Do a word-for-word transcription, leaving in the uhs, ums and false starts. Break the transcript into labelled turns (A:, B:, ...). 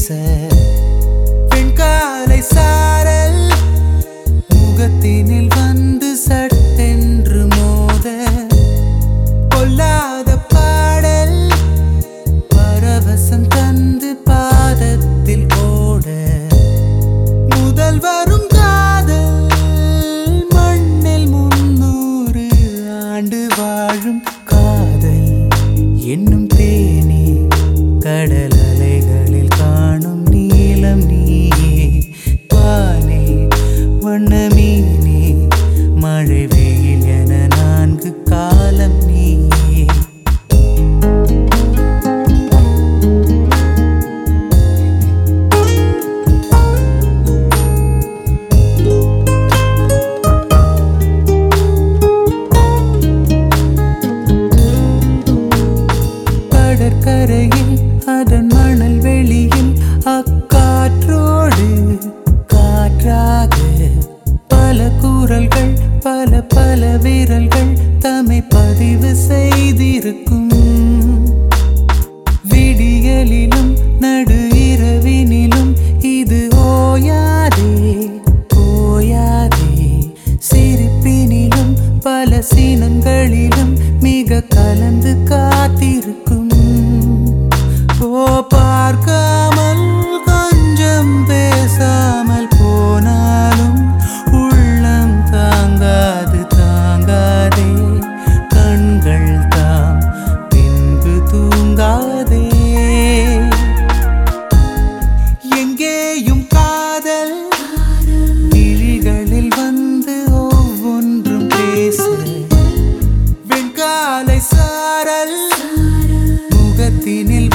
A: பேச பெண்காலை சாரல் முகத்தினில் வந்து சட்டென்று மோத கொல்லாத பாடல் பரவசம் தந்து பாதத்தில் ஓட முதல் வரும் காதல் மண்ணில் முன்னூறு ஆண்டு வாழும் காதல் என்னும் தேனே கடல் அலைகளில் காணும் நீலம் நீயே பாலே வண்ணமீனே மழை வெயில் என நான்கு காலம் நீயே கடற்கரையில் அதன் மணல் வெளியில் அக்காற்றோடு காற்றாக பல குரல்கள் பல பல விரல்கள் தம்மை பதிவு செய்திருக்கும் விடியலிலும் நடு இரவினிலும் இது ஓயாதே ஓயாதே சிரிப்பினிலும் பல சினங்களிலும் மிக கலந்து காத்திருக்கும் ஓ பார்க்காமல் கொஞ்சம் பேசாமல் போனாலும் உள்ளம் தாங்காது தாங்காதே கண்கள் தாம் பின்பு தூங்காதே எங்கேயும் காதல் விழிகளில் வந்து ஒவ்வொன்றும் பேச வெண்காலை சாரல் முகத்தினில்